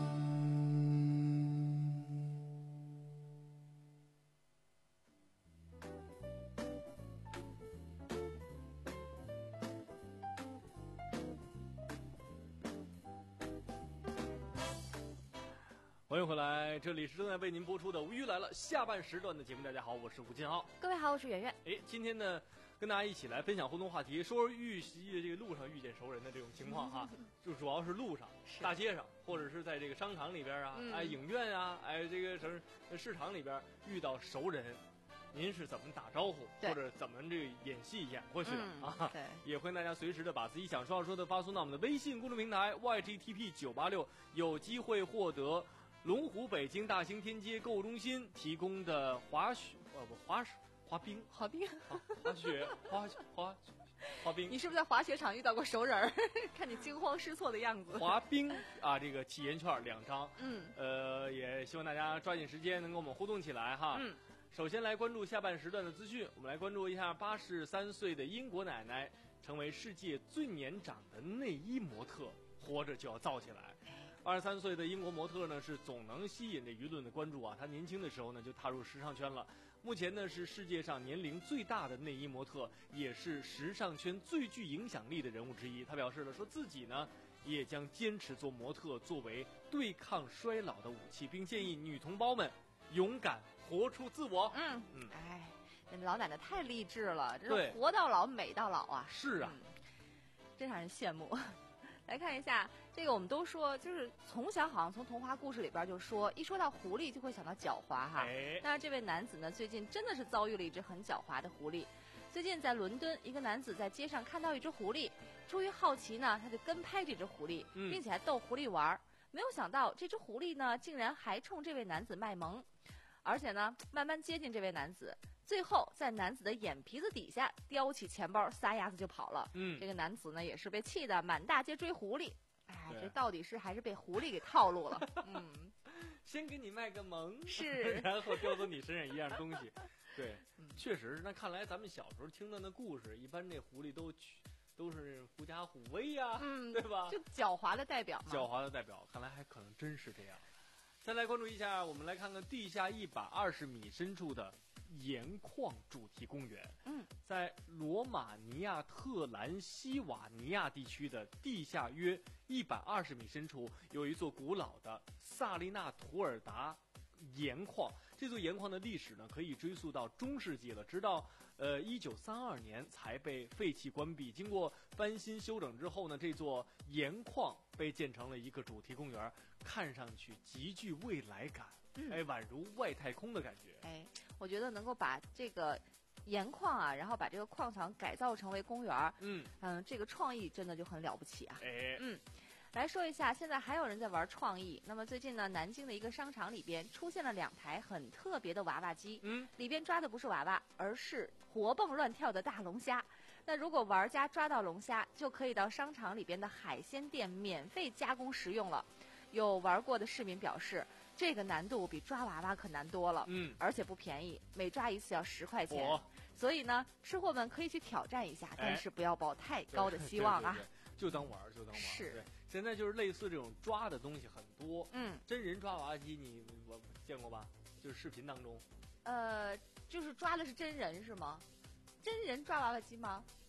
欢迎回来，这里是正在为您播出的《无语来了》下半时段的节目。大家好，我是吴金浩。 各位好，我是圆圆。 哎，今天呢，跟大家一起来分享互动话题，说说遇这个路上遇见熟人的这种情况哈，就主要是路上、大街上，或者是在这个商场里边啊， 嗯、 哎，影院啊，哎，这个什么市场里边遇到熟人，您是怎么打招呼，或者怎么这个演戏演过去的、 嗯、 啊？ 对， 也欢迎大家随时的把自己想说要说的发送到我们的微信公众平台 Y G T P 九八六，有机会获得龙湖北京大兴天街购物中心提供的滑雪呃不滑滑冰滑冰、 啊、滑雪滑滑滑冰。 你是不是在滑雪场遇到过熟人儿？看你惊慌失措的样子。 滑冰啊，这个体验券两张。 嗯， 呃，也希望大家抓紧时间能跟我们互动起来哈。 嗯。 首先来关注下半时段的资讯，我们来关注一下八十三岁的英国奶奶成为世界最年长的内衣模特，活着就要造起来。二十三岁的英国模特呢，是总能吸引这舆论的关注啊。她年轻的时候呢，就踏入时尚圈了。目前呢，是世界上年龄最大的内衣模特，也是时尚圈最具影响力的人物之一。她表示了，说自己呢，也将坚持做模特作为对抗衰老的武器，并建议女同胞们勇敢活出自我。 嗯嗯，哎，这老奶奶太励志了，这对， 活到老，美到老啊。 是啊， 嗯、真让人羡慕。来看一下这个，我们都说就是从小好像从童话故事里边就说，一说到狐狸就会想到狡猾哈。 哎， 但是这位男子呢，最近真的是遭遇了一只很狡猾的狐狸。最近在伦敦，一个男子在街上看到一只狐狸，出于好奇呢，他就跟拍这只狐狸，并且还逗狐狸玩。嗯、没有想到这只狐狸呢，竟然还冲这位男子卖萌，而且呢，慢慢接近这位男子。最后，在男子的眼皮子底下叼起钱包，撒丫子就跑了。 嗯， 这个男子呢，也是被气得满大街追狐狸。哎，这到底是还是被狐狸给套路了？嗯， 先给你卖个萌， 是， 然后叼走你身上一样东西。对，嗯、确实是。那看来咱们小时候听的那故事，一般这狐狸都都是狐假虎威呀、啊， 嗯， 对吧？ 就狡猾的代表嘛。 狡猾的代表，看来还可能真是这样。再来关注一下，我们来看看地下一百二十米深处的盐矿主题公园。 嗯， 在罗马尼亚特兰西瓦尼亚地区的地下约一百二十米深处，有一座古老的萨利纳图尔达盐矿。这座盐矿的历史呢，可以追溯到中世纪了，直到呃一九三二年才被废弃关闭。经过翻新修整之后呢，这座盐矿被建成了一个主题公园，看上去极具未来感， 嗯、 哎，宛如外太空的感觉。 哎，我觉得能够把这个盐矿啊，然后把这个矿场改造成为公园， 嗯嗯，这个创意真的就很了不起啊。 哎， 嗯。来说一下，现在还有人在玩创意。那么最近呢，南京的一个商场里边出现了两台很特别的娃娃机， 嗯， 里边抓的不是娃娃，而是活蹦乱跳的大龙虾。那如果玩家抓到龙虾，就可以到商场里边的海鲜店免费加工食用了。有玩过的市民表示，这个难度比抓娃娃可难多了， 嗯， 而且不便宜，每抓一次要十块钱。 哦、 所以呢，吃货们可以去挑战一下， 哎、 但是不要抱太高的希望啊。 对对对对，就当玩就当玩。 是， 对，现在就是类似这种抓的东西很多。 嗯， 真人抓娃娃机你我见过吧？就是视频当中。 呃，就是抓的是真人是吗？真人抓娃娃机吗？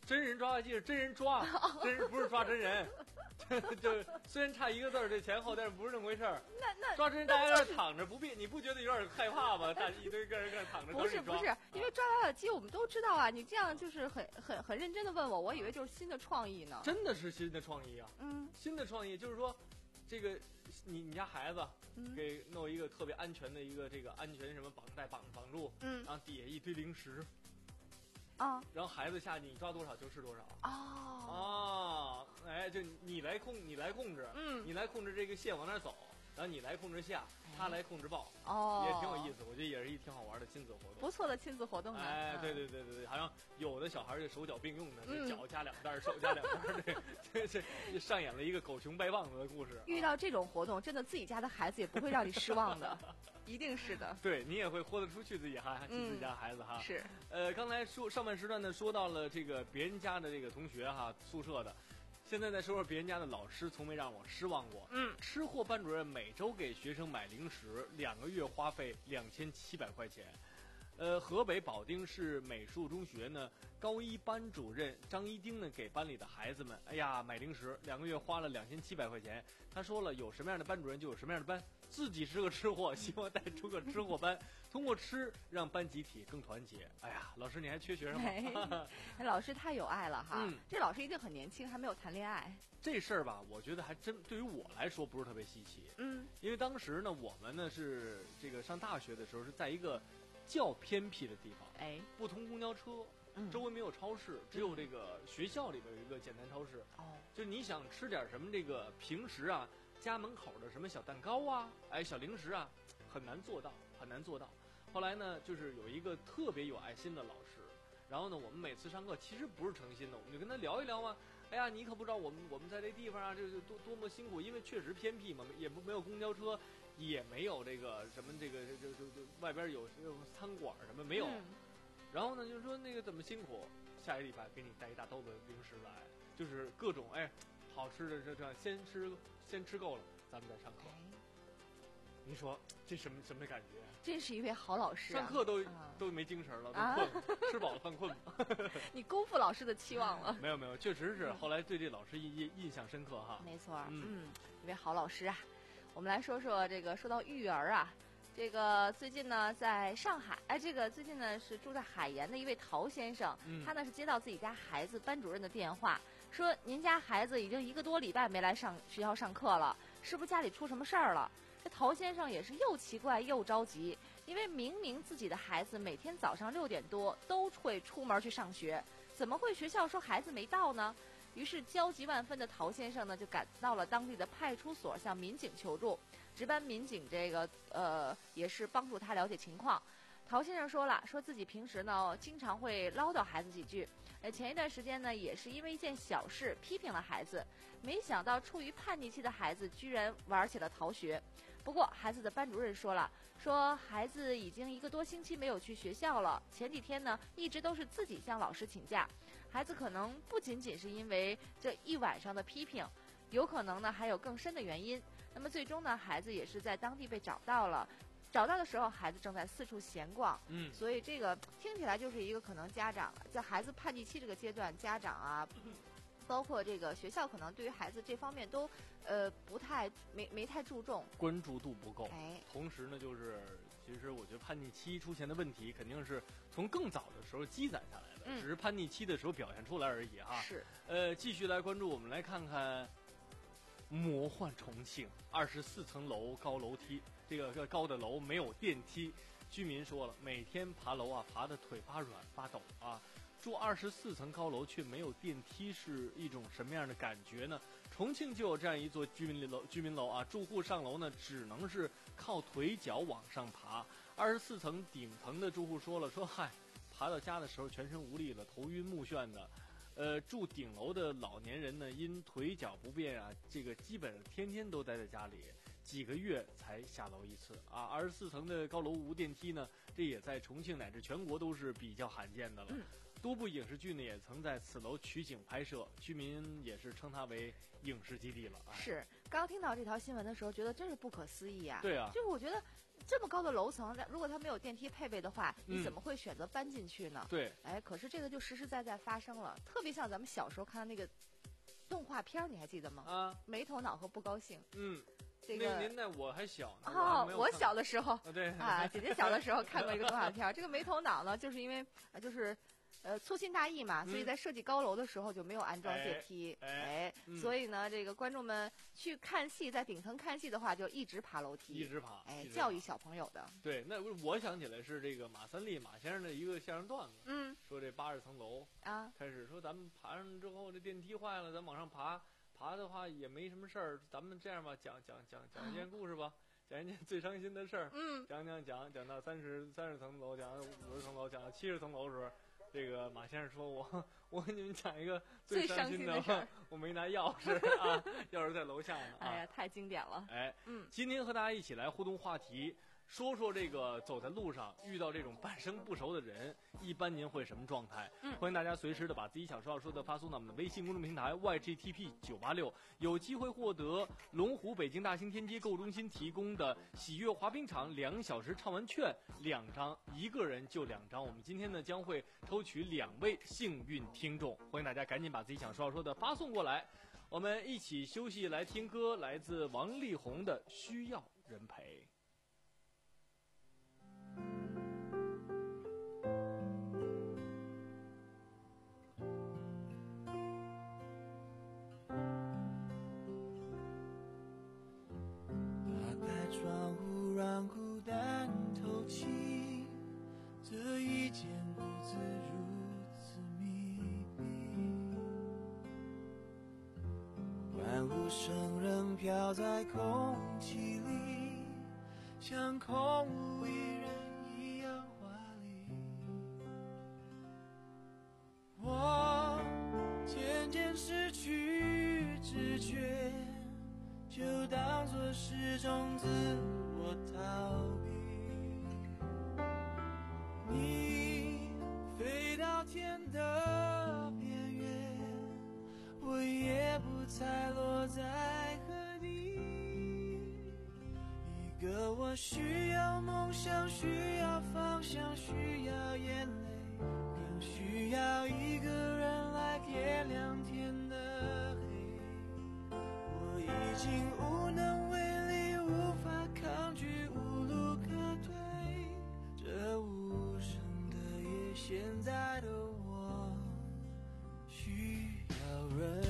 真人抓娃机是真人抓，真人不是抓真人。就虽然差一个字儿这前后，但是不是那么回事儿。 那那抓真人大家在那躺着不必，你不觉得有点害怕吗？大一堆个人在那躺着。 不是不是，因为抓娃娃机我们都知道啊，你这样就是很很很认真的问我，我以为就是新的创意呢。 真的是新的创意啊！ 嗯， 新的创意就是说，这个你你家孩子给弄一个特别安全的一个这个安全什么绑带绑绑住， 嗯， 然后底下一堆零食。 啊， 然后孩子下去，你抓多少就是多少。 哦， 啊，哎，就你来控，你来控制， 嗯， 你来控制这个线往哪走，然后你来控制下，他来控制抱， 哦， 也挺有意思，我觉得也是一挺好玩的亲子活动。 不错的亲子活动呢。 哎，对对对对对，好像有的小孩就手脚并用的，这脚加两袋，手加两袋，这这这上演了一个狗熊掰棒子的故事。 遇到这种活动，真的自己家的孩子也不会让你失望的。一定是的， 对你也会豁得出去自己孩自己家孩子哈。 是， 呃，刚才说上半时段呢，说到了这个别人家的这个同学哈，宿舍的，现在再说说别人家的老师，从没让我失望过。 嗯， 吃货班主任每周给学生买零食，两个月花费两千七百块钱。呃，河北保定市美术中学呢，高一班主任张一丁呢，给班里的孩子们，哎呀，买零食，两个月花了两千七百块钱。他说了，有什么样的班主任就有什么样的班，自己是个吃货，希望带出个吃货班，通过吃让班集体更团结。哎呀，老师你还缺学生吗？ 哎、老师太有爱了哈、 嗯， 这老师一定很年轻，还没有谈恋爱。 这事儿吧，我觉得还真对于我来说不是特别稀奇。 嗯， 因为当时呢，我们呢是这个上大学的时候是在一个较偏僻的地方， 哎， 不通公交车， 嗯、 周围没有超市，只有这个学校里边有一个简单超市。 哦， 就你想吃点什么这个平时啊家门口的什么小蛋糕啊，哎小零食啊，很难做到，很难做到。后来呢，就是有一个特别有爱心的老师，然后呢，我们每次上课其实不是诚心的，我们就跟他聊一聊嘛。哎呀，你可不知道我们我们在这地方啊，这个多多么辛苦，因为确实偏僻嘛，也不没有公交车。也没有这个什么这个这这这外边有有餐馆什么没有、嗯，然后呢就是说那个怎么辛苦，下一礼拜给你带一大兜子零食来，就是各种哎好吃的这这样先吃先吃够了，咱们再上课。你说这什么什么感觉？ 真是一位好老师、啊， 上课都、 啊、 都没精神了，都困了，啊、吃饱了犯困。 你辜负老师的期望了。 没有没有，确实是后来对这老师印印象深刻哈。 没错， 嗯， 嗯一位好老师啊。我们来说说这个，说到育儿啊，这个最近呢，在上海，哎，这个最近呢是住在海盐的一位陶先生， 嗯、 他呢是接到自己家孩子班主任的电话，说您家孩子已经一个多礼拜没来上学校上课了，是不是家里出什么事儿了？这陶先生也是又奇怪又着急，因为明明自己的孩子每天早上六点多都会出门去上学，怎么会学校说孩子没到呢？于是焦急万分的陶先生呢，就赶到了当地的派出所，向民警求助。值班民警这个呃也是帮助他了解情况。陶先生说了，说自己平时呢经常会唠叨孩子几句，呃前一段时间呢也是因为一件小事批评了孩子，没想到处于叛逆期的孩子居然玩起了逃学。不过孩子的班主任说了，说孩子已经一个多星期没有去学校了，前几天呢一直都是自己向老师请假。孩子可能不仅仅是因为这一晚上的批评，有可能呢还有更深的原因。那么最终呢，孩子也是在当地被找到了。找到的时候，孩子正在四处闲逛。 嗯， 所以这个听起来就是一个可能家长在孩子叛逆期这个阶段，家长啊，包括这个学校，可能对于孩子这方面都呃不太没没太注重， 关注度不够。 哎， 同时呢，就是其实我觉得叛逆期出现的问题，肯定是从更早的时候积攒下来的， 嗯、 只是叛逆期的时候表现出来而已哈。 是。 呃，继续来关注，我们来看看魔幻重庆二十四层楼高楼梯。这个高的楼没有电梯，居民说了，每天爬楼啊，爬得腿发软发抖啊。住二十四层高楼却没有电梯，是一种什么样的感觉呢？重庆就有这样一座居民楼，居民楼啊，住户上楼呢，只能是靠腿脚往上爬。二十四层顶层的住户说了，说嗨，爬到家的时候全身无力了，头晕目眩的。呃，住顶楼的老年人呢，因腿脚不便啊，这个基本上天天都待在家里。几个月才下楼一次啊！二十四层的高楼无电梯呢，这也在重庆乃至全国都是比较罕见的了。 嗯、 多部影视剧呢也曾在此楼取景拍摄，居民也是称它为影视基地了。哎、 是，刚听到这条新闻的时候，觉得真是不可思议啊！ 对啊， 就是我觉得这么高的楼层，如果它没有电梯配备的话， 嗯、 你怎么会选择搬进去呢？ 对， 哎，可是这个就实实在在发生了，特别像咱们小时候看的那个动画片，你还记得吗？ 啊， 没头脑和不高兴。 嗯。 这个那个年代我还小呢， 哦， 我, 我小的时候， 啊、对啊，姐姐小的时候看过一个动画片，这个没头脑呢，就是因为啊，就是呃粗心大意嘛，所以在设计高楼的时候就没有安装电梯， 哎， 哎哎嗯、 所以呢，这个观众们去看戏，在顶层看戏的话，就一直爬楼梯， 一直爬， 哎， 直爬教育小朋友的。 对，那我想起来是这个马三立马先生的一个相声段子， 嗯， 说这八十层楼啊， 开始说咱们爬上之后，这电梯坏了，咱往上爬。爬的话也没什么事儿，咱们这样吧，讲讲讲讲一件故事吧，讲一件最伤心的事儿。 嗯， 讲讲讲讲到三十三十层楼，讲到五十层楼，讲到七十层楼的时候，这个马先生说我我给你们讲一个最伤心的事儿， 我没拿钥匙啊，钥匙在楼下呢、啊。 哎呀，太经典了。 哎， 嗯， 今天和大家一起来互动话题。说说这个走在路上遇到这种半生不熟的人，一般您会什么状态？ 嗯， 欢迎大家随时的把自己想说要说的发送到我们的微信公众平台 Y G T P 九八六，有机会获得龙湖北京大兴天街购物中心提供的喜悦滑冰场两小时畅玩券两张，一个人就两张。我们今天呢将会抽取两位幸运听众，欢迎大家赶紧把自己想说要说的发送过来。我们一起休息来听歌，来自王力宏的《需要人陪》。 窗户让孤单透气，这一间屋子如此密闭，欢呼声仍飘在空气里，像空无一人一样华丽。我渐渐失去知觉，就当作是种自我逃避。你飞到天的边缘，我也不再落在河底。一个我需要梦想，需要方向，需要眼泪，更需要一个人来点亮天的黑。我已经无能为力，无法抗拒，无路可退。这无声的夜，现在的我需要人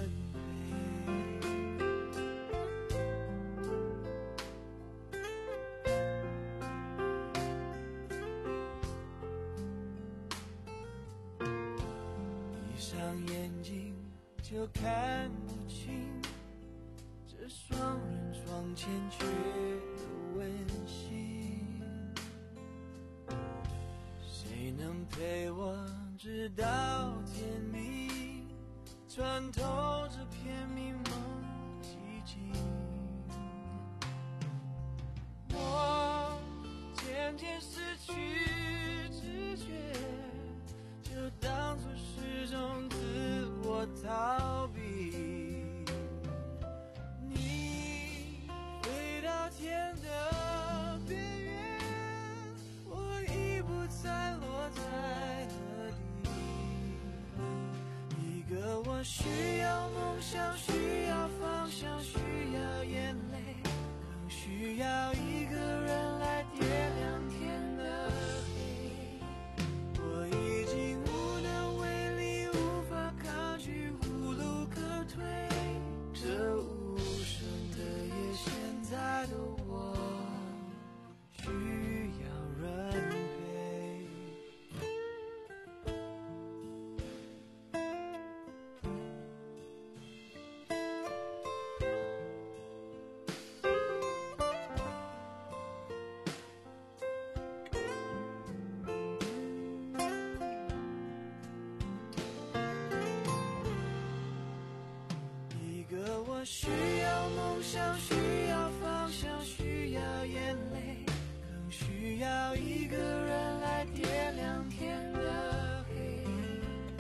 陪。闭上眼睛就看不清这双人床欠缺的温馨，谁能陪我直到天明，穿透这片迷蒙寂静。我渐渐失去知觉，就当作是种自我逃避。天的边缘，我已不再落在河底。一个我需要梦想，需要方向，需要眼泪，更需要一个人来点亮天的黑。我已经无能为力，无法抗拒，无路可退。这无声的夜，现在的我需要人陪。一个我需要梦想，需要方向，需要眼泪，更需要一个人来点亮天的黑。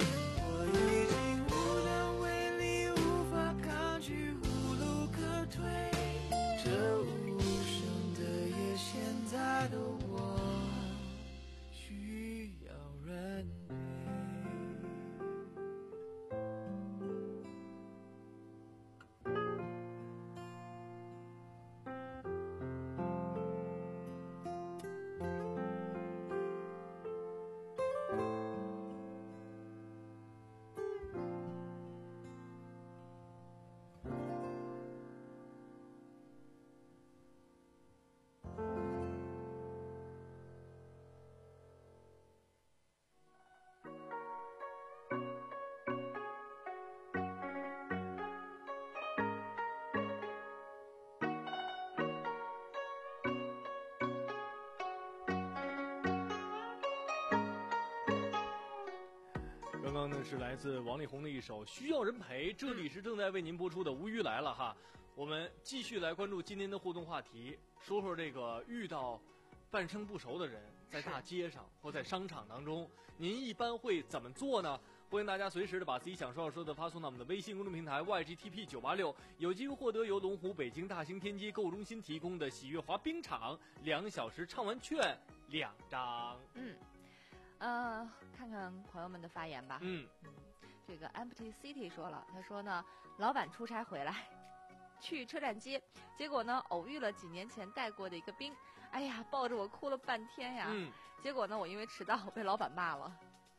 刚刚呢是来自王力宏的一首《需要人陪》，这里是正在为您播出的《无语来了》哈。我们继续来关注今天的互动话题，说说这个遇到半生不熟的人，在大街上或在商场当中，您一般会怎么做呢？欢迎大家随时的把自己想说要说的发送到我们的微信公众平台 Y G T P 九八六，有机会获得由龙湖北京大兴天阶购物中心提供的喜悦华冰场两小时畅玩券两张。 嗯。呃，看看朋友们的发言吧。 嗯， 这个 Empty City 说了，他说呢，老板出差回来，去车站接，结果呢偶遇了几年前带过的一个兵，哎呀，抱着我哭了半天呀。 嗯， 结果呢，我因为迟到被老板骂了。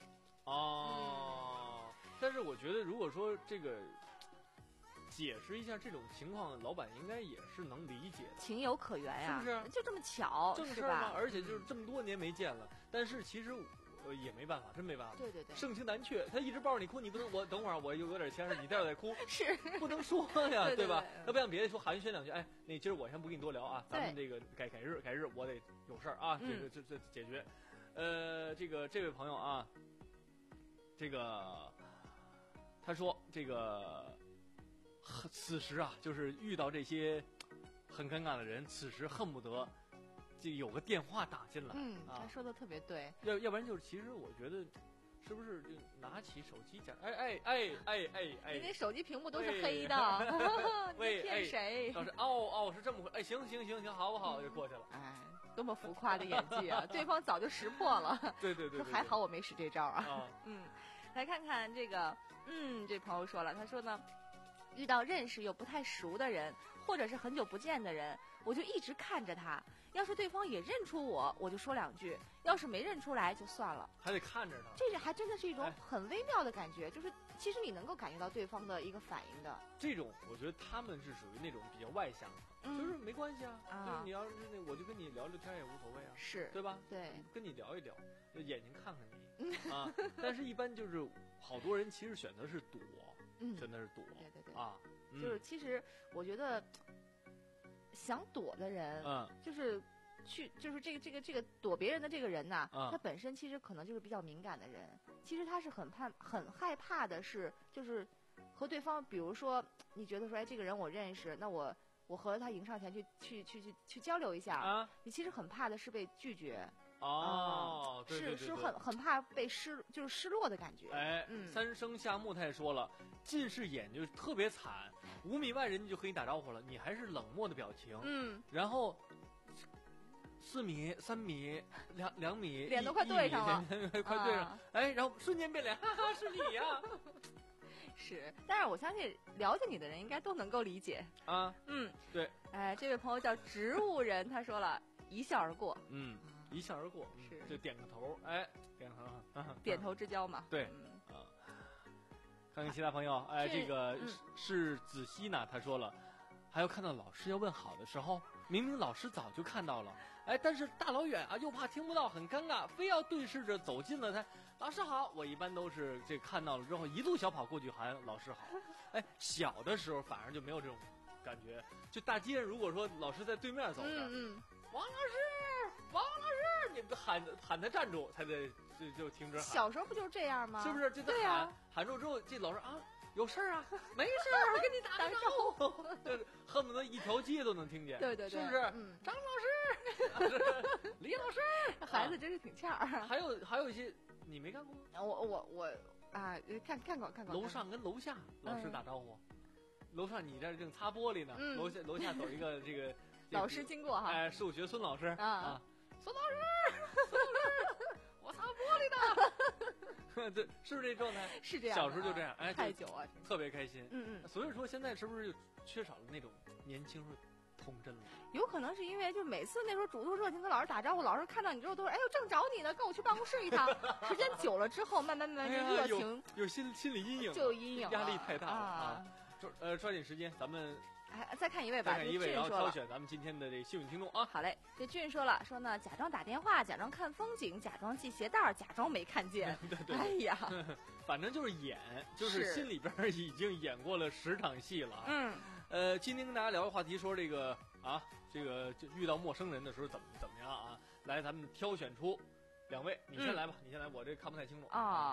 哦，嗯、但是我觉得如果说这个解释一下这种情况，老板应该也是能理解的， 情有可原呀， 是不是？ 就这么巧， 正事儿嘛，而且就是这么多年没见了，但是其实。呃，也没办法，真没办法。 对对对， 盛情难却，他一直抱着你哭，你不能，我等会儿我有有点钱，你待会儿再哭， 是不能说呀， 对, 对, 对吧？要不然别的说寒暄两句，哎，那今儿我先不跟你多聊啊，咱们这个改改日改日，我得有事儿啊，这个这这解决。呃，这个这位朋友啊，这个他说这个此时啊，就是遇到这些很尴尬的人，此时恨不得。就有个电话打进来， 嗯， 啊、 他说的特别对， 要要不然就是，其实我觉得，是不是就拿起手机讲，哎哎哎哎哎哎， 你那手机屏幕都是黑的， 喂， 你骗谁？ 老师，哦哦，是这么回，哎，行行行行，好不好？就过去了。 哎，多么浮夸的演技啊！对方早就识破了。 对对 对, 对, 对, 对，还好我没使这招啊。 啊嗯，来看看这个，嗯，这朋友说了，他说呢，遇到认识又不太熟的人，或者是很久不见的人，我就一直看着他。要是对方也认出我，我就说两句；要是没认出来，就算了。 还得看着他， 这是还真的是一种很微妙的感觉，就是其实你能够感觉到对方的一个反应的。 这种我觉得他们是属于那种比较外向的，嗯、就是没关系啊，啊就是你要是那我就跟你聊聊天也无所谓啊， 是对吧？ 对， 跟你聊一聊，眼睛看看你啊。但是一般就是好多人其实选择是躲， 嗯， 真的是躲， 对对对啊，嗯、 就是其实我觉得。想躲的人， 嗯， 就是去，就是这个这个这个躲别人的这个人呐、 嗯， 他本身其实可能就是比较敏感的人，其实他是很怕、很害怕的是，就是和对方，比如说你觉得说，哎，这个人我认识，那我我和他迎上前去去去去去交流一下， 啊， 你其实很怕的是被拒绝。 哦， 嗯、 对对对对是是很很怕被失，就是失落的感觉。 哎， 嗯、 三生夏木太说了，近视眼就特别惨，五米外人家就和你打招呼了，你还是冷漠的表情。 嗯， 然后四米、三米、两两米， 脸都快对上了， 快对上，啊、哎，然后瞬间变脸，哈哈，是你呀、啊。 是，但是我相信了解你的人应该都能够理解啊。 嗯， 对。 哎，这位朋友叫植物人，他说了一笑而过。 嗯。一笑而过， 是就点个头，哎，点个头，啊、 点头之交嘛。 对， 嗯、 啊，看看其他朋友，哎，这个、嗯、是子熙呢，他说了，还有看到老师要问好的时候，明明老师早就看到了，哎，但是大老远啊，又怕听不到，很尴尬，非要对视着走近了才，老师好。我一般都是这看到了之后，一路小跑过去喊老师好。哎，小的时候反而就没有这种感觉，就大街上如果说老师在对面走着， 嗯嗯， 王老师，王老师，你不喊喊他站住，才得就就停止喊。 小时候不就是这样吗？ 是不是？就在喊、啊、喊住之后，这老师啊，有事儿啊？没事儿，跟你打个招呼，就是恨不得一条街都能听见。 对对对， 是不是？ 嗯， 张老师，李老师， 孩子真是挺欠儿、啊。 还有还有一些你没干过吗？ 我我我啊，看看过看过。 楼上跟楼下老师打招呼，嗯、楼上你这正擦玻璃呢， 嗯、 楼下楼下走一个这个。 老师经过哈， 哎，数学孙老师啊， 啊孙老师，孙老师，我擦玻璃呢，对，是不是这状态？ 是这样， 小时候就这样，哎， 太久啊， 特别开心， 嗯嗯。 所以说现在是不是就缺少了那种年轻时候童真了？ 有可能是因为就每次那时候主动热情跟老师打招呼，老师看到你之后都说，哎呦正找你呢，跟我去办公室一趟。时间久了之后，慢慢慢慢热情、 哎、有, 有心心理阴影， 就有阴影， 压力太大了啊！ 啊抓呃抓紧时间，咱们。 哎，再看一位吧。 再看一位，然后挑挑选咱们今天的这幸运听众啊。 好嘞，这俊说了，说呢，假装打电话，假装看风景，假装系鞋带，假装没看见。 对对。 哎呀， 反正就是演，就是心里边已经演过了十场戏了。 嗯。 呃，今天跟大家聊的话题说这个啊，这个就遇到陌生人的时候怎么怎么样啊？来，咱们挑选出两位，你先来吧，嗯、你先来，我这看不太清楚啊。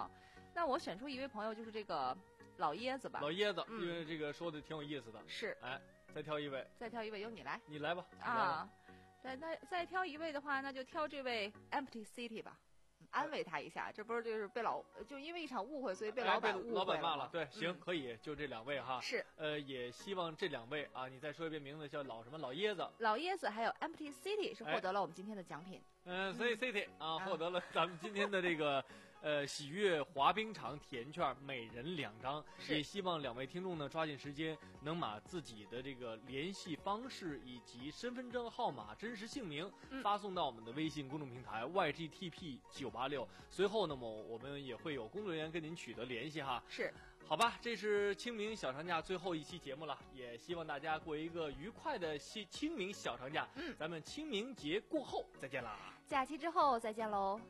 那我选出一位朋友，就是这个老椰子吧。 老椰子， 嗯、 因为这个说的挺有意思的。 是。 哎，再挑一位。 再挑一位，由你来。 你来吧。 啊，再再再挑一位的话，那就挑这位 Empty City 吧。安慰他一下，这不是就是被老就因为一场误会，所以被老板误会了、 哎、老板骂了。对，行、 嗯， 可以，就这两位哈。 是， 呃，也希望这两位啊，你再说一遍名字，叫老什么老椰子。 老椰子还有 Empty City 是获得了我们今天的奖品。 嗯 ，C City 啊，获得了咱们今天的这个呃喜悦滑冰场体验券，每人两张。也希望两位听众呢抓紧时间，能把自己的这个联系方式以及身份证号码、真实姓名发送到我们的微信公众平台 Y G T P 九八六。随后呢，么我们也会有工作人员跟您取得联系哈。 是。 好吧，这是清明小长假最后一期节目了，也希望大家过一个愉快的清明小长假。 嗯， 咱们清明节过后再见啦！ 假期之后再见喽。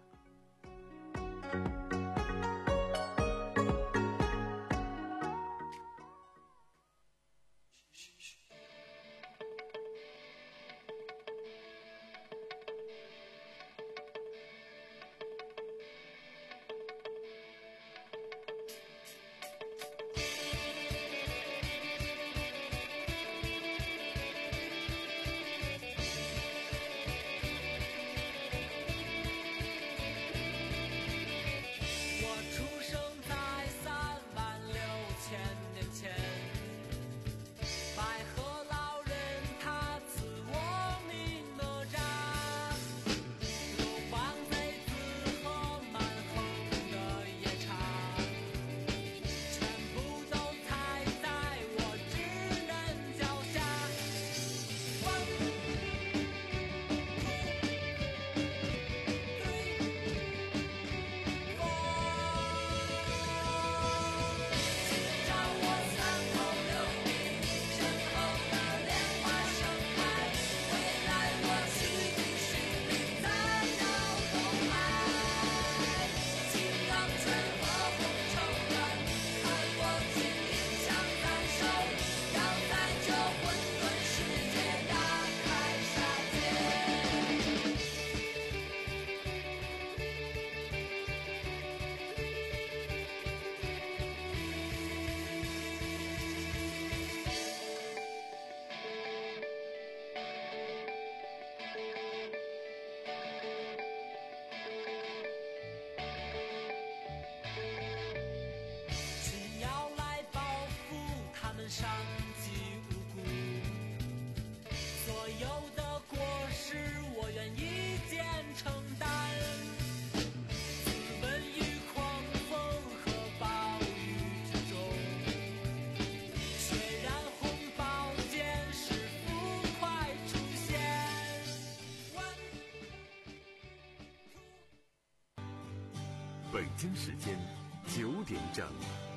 北京时间九点整。